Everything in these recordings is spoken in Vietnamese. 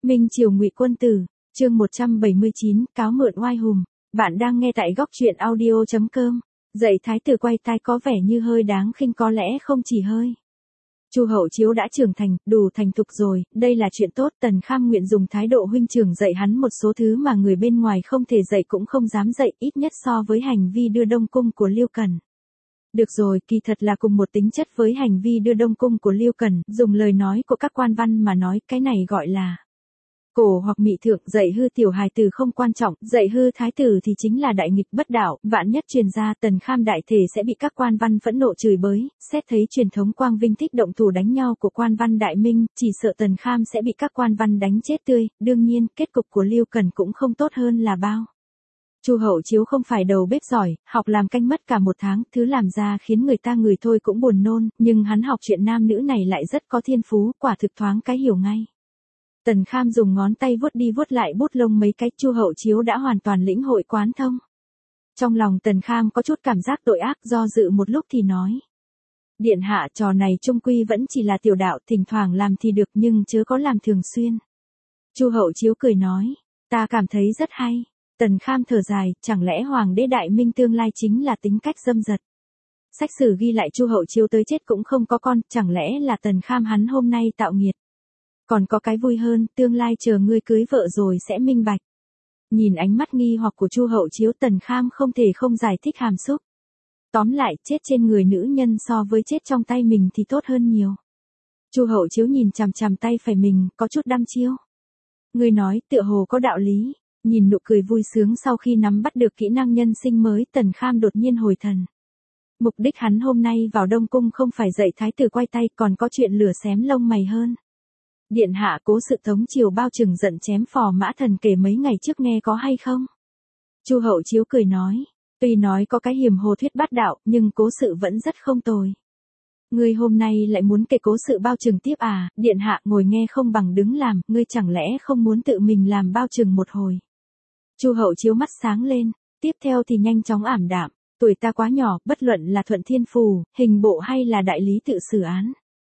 Minh Triều Ngụy Quân Tử, chương 179, cáo mượn oai hùng. Bạn đang nghe tại góc truyện audio.com. Dạy thái tử quay tai có vẻ như hơi đáng khinh, có lẽ không chỉ hơi. Chu Hậu Chiếu đã trưởng thành, đủ thành thục rồi, đây là chuyện tốt. Tần Kham nguyện dùng thái độ huynh trưởng dạy hắn một số thứ mà người bên ngoài không thể dạy cũng không dám dạy, ít nhất so với hành vi đưa Đông Cung của Liêu Cần. Được rồi, kỳ thật là cùng một tính chất với hành vi đưa Đông Cung của Liêu Cần, dùng lời nói của các quan văn mà nói, cái này gọi là cổ hoặc mị thượng. Dạy hư tiểu hài tử không quan trọng, dạy hư thái tử thì chính là đại nghịch bất đạo. Vạn nhất truyền ra, Tần Kham đại thể sẽ bị các quan văn phẫn nộ chửi bới. Xét thấy truyền thống quang vinh thích động thủ đánh nhau của quan văn đại minh, chỉ sợ Tần Kham sẽ bị các quan văn đánh chết tươi. Đương nhiên, kết cục của Liêu Cần cũng không tốt hơn là bao. Chu Hậu Chiếu không phải đầu bếp giỏi, học làm canh mất cả một tháng, thứ làm ra khiến người ta ngửi thôi cũng buồn nôn, nhưng hắn học chuyện nam nữ này lại rất có thiên phú, quả thực thoáng cái hiểu ngay. Tần Kham dùng ngón tay vuốt đi vuốt lại bút lông mấy cái, Chu Hậu Chiếu đã hoàn toàn lĩnh hội quán thông. Trong lòng Tần Kham có chút cảm giác tội ác, do dự một lúc thì nói: Điện hạ, trò này chung quy vẫn chỉ là tiểu đạo, thỉnh thoảng làm thì được nhưng chớ có làm thường xuyên. Chu Hậu Chiếu cười nói: Ta cảm thấy rất hay. Tần Kham thở dài, chẳng lẽ hoàng đế đại minh tương lai chính là tính cách dâm dật. Sách sử ghi lại Chu Hậu Chiếu tới chết cũng không có con, chẳng lẽ là Tần Kham hắn hôm nay tạo nghiệt. Còn có cái vui hơn, tương lai chờ ngươi cưới vợ rồi sẽ minh bạch. Nhìn ánh mắt nghi hoặc của Chu Hậu Chiếu, Tần Kham không thể không giải thích hàm xúc. Tóm lại, chết trên người nữ nhân so với chết trong tay mình thì tốt hơn nhiều. Chu Hậu Chiếu nhìn chằm chằm tay phải mình, có chút đăm chiêu. Ngươi nói, tựa hồ có đạo lý. Nhìn nụ cười vui sướng sau khi nắm bắt được kỹ năng nhân sinh mới, Tần Kham đột nhiên hồi thần. Mục đích hắn hôm nay vào Đông Cung không phải dạy thái tử quay tay, còn có chuyện lửa xém lông mày hơn. Điện hạ, cố sự Tống triều bao trừng giận chém Phò Mã Thần kể mấy ngày trước nghe có hay không? Chu Hậu Chiếu cười nói, tuy nói có cái hiềm hồ thuyết bát đạo, nhưng cố sự vẫn rất không tồi. Ngươi hôm nay lại muốn kể cố sự bao trừng tiếp à? Điện hạ, ngồi nghe không bằng đứng làm, ngươi chẳng lẽ không muốn tự mình làm bao trừng một hồi? Chu Hậu Chiếu mắt sáng lên, tiếp theo thì nhanh chóng ảm đạm, tuổi ta quá nhỏ, bất luận là thuận thiên phù, hình bộ hay là đại lý tự xử án.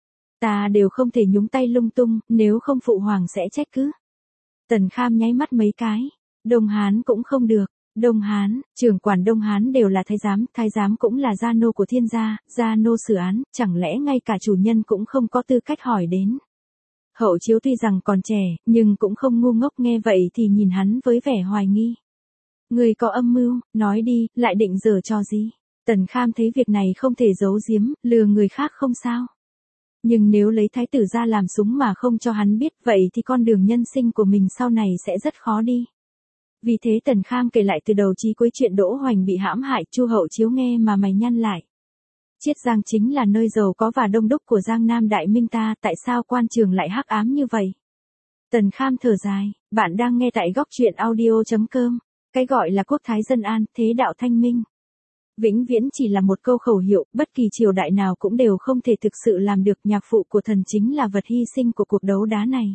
Ta đều không thể nhúng tay lung tung, nếu không phụ hoàng sẽ trách cứ. Tần Kham nháy mắt mấy cái, Đông Hán cũng không được, Đông Hán, trưởng quản Đông Hán đều là thái giám cũng là gia nô của thiên gia nô xử án, chẳng lẽ ngay cả chủ nhân cũng không có tư cách hỏi đến. Hậu Chiếu tuy rằng còn trẻ, nhưng cũng không ngu ngốc, nghe vậy thì nhìn hắn với vẻ hoài nghi. Người có âm mưu, nói đi, lại định giở trò gì? Tần Kham thấy việc này không thể giấu giếm, lừa người khác không sao. Nhưng nếu lấy thái tử ra làm súng mà không cho hắn biết, vậy thì con đường nhân sinh của mình sau này sẽ rất khó đi. Vì thế Tần Kham kể lại từ đầu chí cuối chuyện Đỗ Hoành bị hãm hại. Chu Hậu Chiếu nghe mà mày nhăn lại. Chiết Giang chính là nơi giàu có và đông đúc của Giang Nam Đại Minh ta, tại sao quan trường lại hắc ám như vậy? Tần Kham thở dài, bạn đang nghe tại góc truyện audio.com. Cái gọi là quốc thái dân an, thế đạo thanh minh. Vĩnh viễn chỉ là một câu khẩu hiệu, bất kỳ triều đại nào cũng đều không thể thực sự làm được. Nhạc phụ của thần chính là vật hy sinh của cuộc đấu đá này.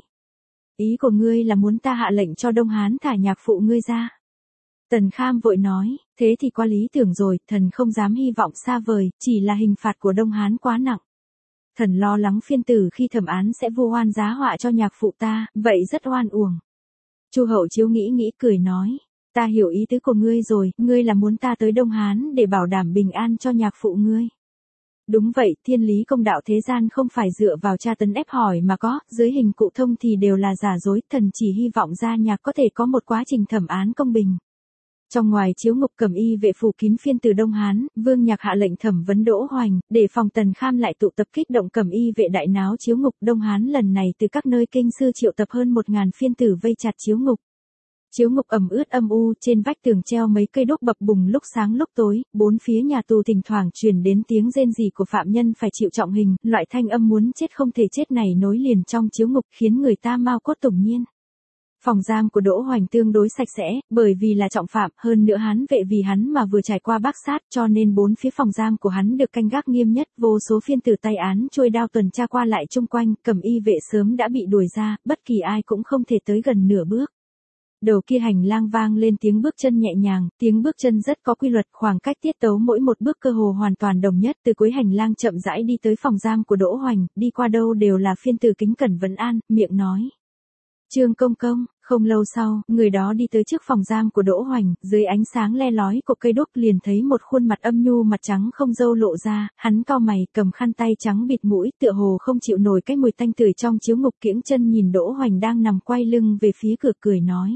Ý của ngươi là muốn ta hạ lệnh cho Đông Hán thả nhạc phụ ngươi ra? Tần Kham vội nói, thế thì quá lý tưởng rồi, thần không dám hy vọng xa vời, chỉ là hình phạt của Đông Hán quá nặng. Thần lo lắng phiên tử khi thẩm án sẽ vu oan giá họa cho nhạc phụ ta, vậy rất oan uổng. Chu Hậu Chiếu nghĩ cười nói, ta hiểu ý tứ của ngươi rồi, ngươi là muốn ta tới Đông Hán để bảo đảm bình an cho nhạc phụ ngươi. Đúng vậy, thiên lý công đạo thế gian không phải dựa vào tra tấn ép hỏi mà có, dưới hình cụ thông thì đều là giả dối, thần chỉ hy vọng gia nhạc có thể có một quá trình thẩm án công bình. Trong ngoài chiếu ngục cẩm y vệ phủ kín phiên từ Đông Hán, Vương Nhạc hạ lệnh thẩm vấn Đỗ Hoành, để phòng Tần Kham lại tụ tập kích động cẩm y vệ đại náo chiếu ngục. Đông Hán lần này từ các nơi kinh sư triệu tập hơn 1000 phiên tử vây chặt chiếu ngục. Chiếu ngục ẩm ướt âm u, trên vách tường treo mấy cây đuốc bập bùng lúc sáng lúc tối, bốn phía nhà tù thỉnh thoảng truyền đến tiếng rên rỉ của phạm nhân phải chịu trọng hình, loại thanh âm muốn chết không thể chết này nối liền trong chiếu ngục khiến người ta mao cốt tủng nhiên. Phòng giam của Đỗ Hoành tương đối sạch sẽ, bởi vì là trọng phạm, hơn nữa Hán vệ vì hắn mà vừa trải qua bác sát, cho nên bốn phía phòng giam của hắn được canh gác nghiêm nhất, vô số phiên tử tay án chuôi đao tuần tra qua lại chung quanh, cẩm y vệ sớm đã bị đuổi ra, bất kỳ ai cũng không thể tới gần nửa bước. Đầu kia hành lang vang lên tiếng bước chân nhẹ nhàng, tiếng bước chân rất có quy luật, khoảng cách tiết tấu mỗi một bước cơ hồ hoàn toàn đồng nhất. Từ cuối hành lang chậm rãi đi tới phòng giam của Đỗ Hoành, đi qua đâu đều là phiên tử kính cẩn vấn an, miệng nói: Trương Công Công, không lâu sau, người đó đi tới trước phòng giam của Đỗ Hoành, dưới ánh sáng le lói của cây đuốc liền thấy một khuôn mặt âm nhu mặt trắng không râu lộ ra, hắn cau mày, cầm khăn tay trắng bịt mũi, tựa hồ không chịu nổi cái mùi tanh tưởi trong chiếu ngục, kiễng chân nhìn Đỗ Hoành đang nằm quay lưng về phía cửa cười nói.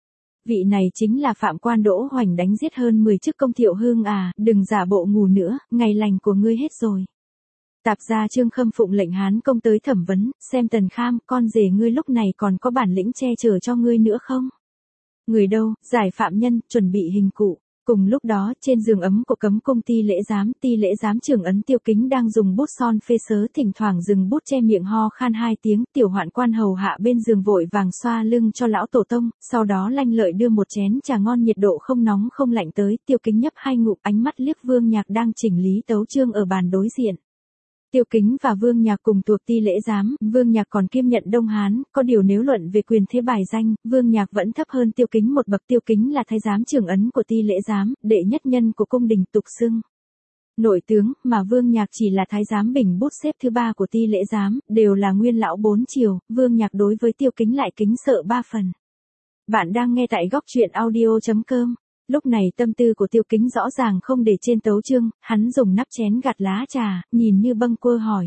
Vị này chính là phạm quan Đỗ Hoành đánh giết hơn 10 chức công Thiệu Hương à, đừng giả bộ ngủ nữa, ngày lành của ngươi hết rồi. Tạp gia Trương Khâm phụng lệnh Hán công tới thẩm vấn, xem Tần Kham, con rể ngươi lúc này còn có bản lĩnh che chở cho ngươi nữa không? Người đâu, giải phạm nhân, chuẩn bị hình cụ. Cùng lúc đó, trên giường ấm của cấm cung ty lễ giám trưởng ấn Tiêu Kính đang dùng bút son phê sớ, thỉnh thoảng dừng bút che miệng ho khan 2 tiếng, tiểu hoạn quan hầu hạ bên giường vội vàng xoa lưng cho lão tổ tông, sau đó lanh lợi đưa một chén trà ngon nhiệt độ không nóng không lạnh tới, Tiêu Kính nhấp 2 ngụm, ánh mắt liếc Vương Nhạc đang chỉnh lý tấu chương ở bàn đối diện. Tiêu Kính và Vương Nhạc cùng thuộc ty lễ giám, Vương Nhạc còn kiêm nhận Đông Hán, có điều nếu luận về quyền thế bài danh, Vương Nhạc vẫn thấp hơn Tiêu Kính một bậc. Tiêu Kính là thái giám trưởng ấn của ty lễ giám, đệ nhất nhân của cung đình tục xưng nội tướng, mà Vương Nhạc chỉ là thái giám bình bút xếp thứ 3 của ty lễ giám, đều là nguyên lão 4 triều, Vương Nhạc đối với Tiêu Kính lại kính sợ 3 phần. Bạn đang nghe tại góc truyện audio.com. Lúc này tâm tư của Tiêu Kính rõ ràng không để trên tấu chương, hắn dùng nắp chén gạt lá trà, nhìn như bâng quơ hỏi.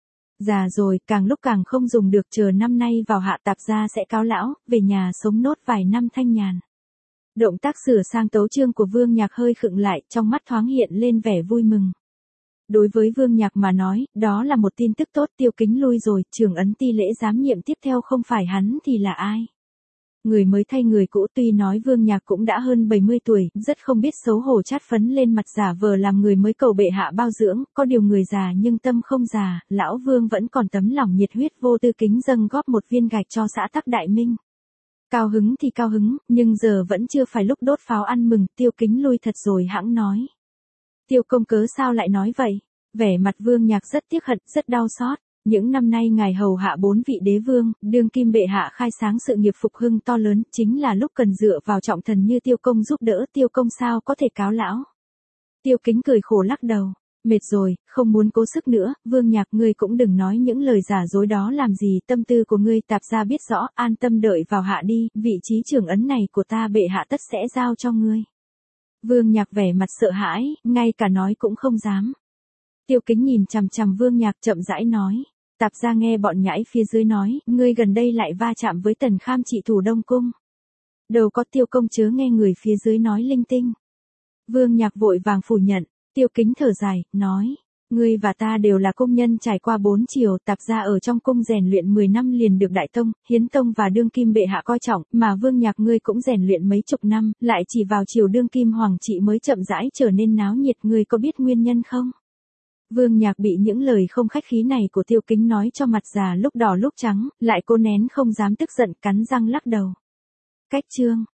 Già rồi, càng lúc càng không dùng được, chờ năm nay vào hạ tạp gia sẽ cáo lão, về nhà sống nốt vài năm thanh nhàn. Động tác sửa sang tấu chương của Vương Nhạc hơi khựng lại, trong mắt thoáng hiện lên vẻ vui mừng. Đối với Vương Nhạc mà nói, đó là một tin tức tốt. Tiêu Kính lui rồi, trưởng ấn ty lễ giám nhiệm tiếp theo không phải hắn thì là ai? Người mới thay người cũ. Tuy nói Vương Nhạc cũng đã hơn 70 tuổi, rất không biết xấu hổ chát phấn lên mặt giả vờ làm người mới cầu bệ hạ bao dưỡng, có điều người già nhưng tâm không già, lão Vương vẫn còn tấm lòng nhiệt huyết vô tư kính dâng góp một viên gạch cho xã tắc Đại Minh. Cao hứng thì cao hứng, nhưng giờ vẫn chưa phải lúc đốt pháo ăn mừng. Tiêu Kính lui thật rồi hãng nói. Tiêu công cớ sao lại nói vậy? Vẻ mặt Vương Nhạc rất tiếc hận, rất đau xót. Những năm nay ngài hầu hạ 4 vị đế vương, đương kim bệ hạ khai sáng sự nghiệp phục hưng to lớn, chính là lúc cần dựa vào trọng thần như Tiêu công giúp đỡ. Tiêu công sao có thể cáo lão? Tiêu Kính cười khổ lắc đầu. Mệt rồi, không muốn cố sức nữa. Vương Nhạc, ngươi cũng đừng nói những lời giả dối đó làm gì, tâm tư của ngươi tạp gia biết rõ, an tâm đợi vào hạ đi, vị trí trưởng ấn này của ta bệ hạ tất sẽ giao cho ngươi. Vương Nhạc vẻ mặt sợ hãi, ngay cả nói cũng không dám. Tiêu Kính nhìn chằm chằm Vương Nhạc chậm rãi nói. Tạp gia nghe bọn nhãi phía dưới nói, ngươi gần đây lại va chạm với Tần Kham trị thủ Đông Cung. Đâu có, Tiêu công chớ nghe người phía dưới nói linh tinh. Vương Nhạc vội vàng phủ nhận. Tiêu Kính thở dài, nói. Ngươi và ta đều là công nhân trải qua 4 triều, tạp gia ở trong cung rèn luyện 10 năm liền được Đại Tông, Hiến Tông và đương kim bệ hạ coi trọng, mà Vương Nhạc ngươi cũng rèn luyện mấy chục năm, lại chỉ vào triều đương kim hoàng trị mới chậm rãi trở nên náo nhiệt, ngươi có biết nguyên nhân không? Vương Nhạc bị những lời không khách khí này của Tiêu Kính nói cho mặt già lúc đỏ lúc trắng, lại cố nén không dám tức giận, cắn răng lắc đầu. Cách chương.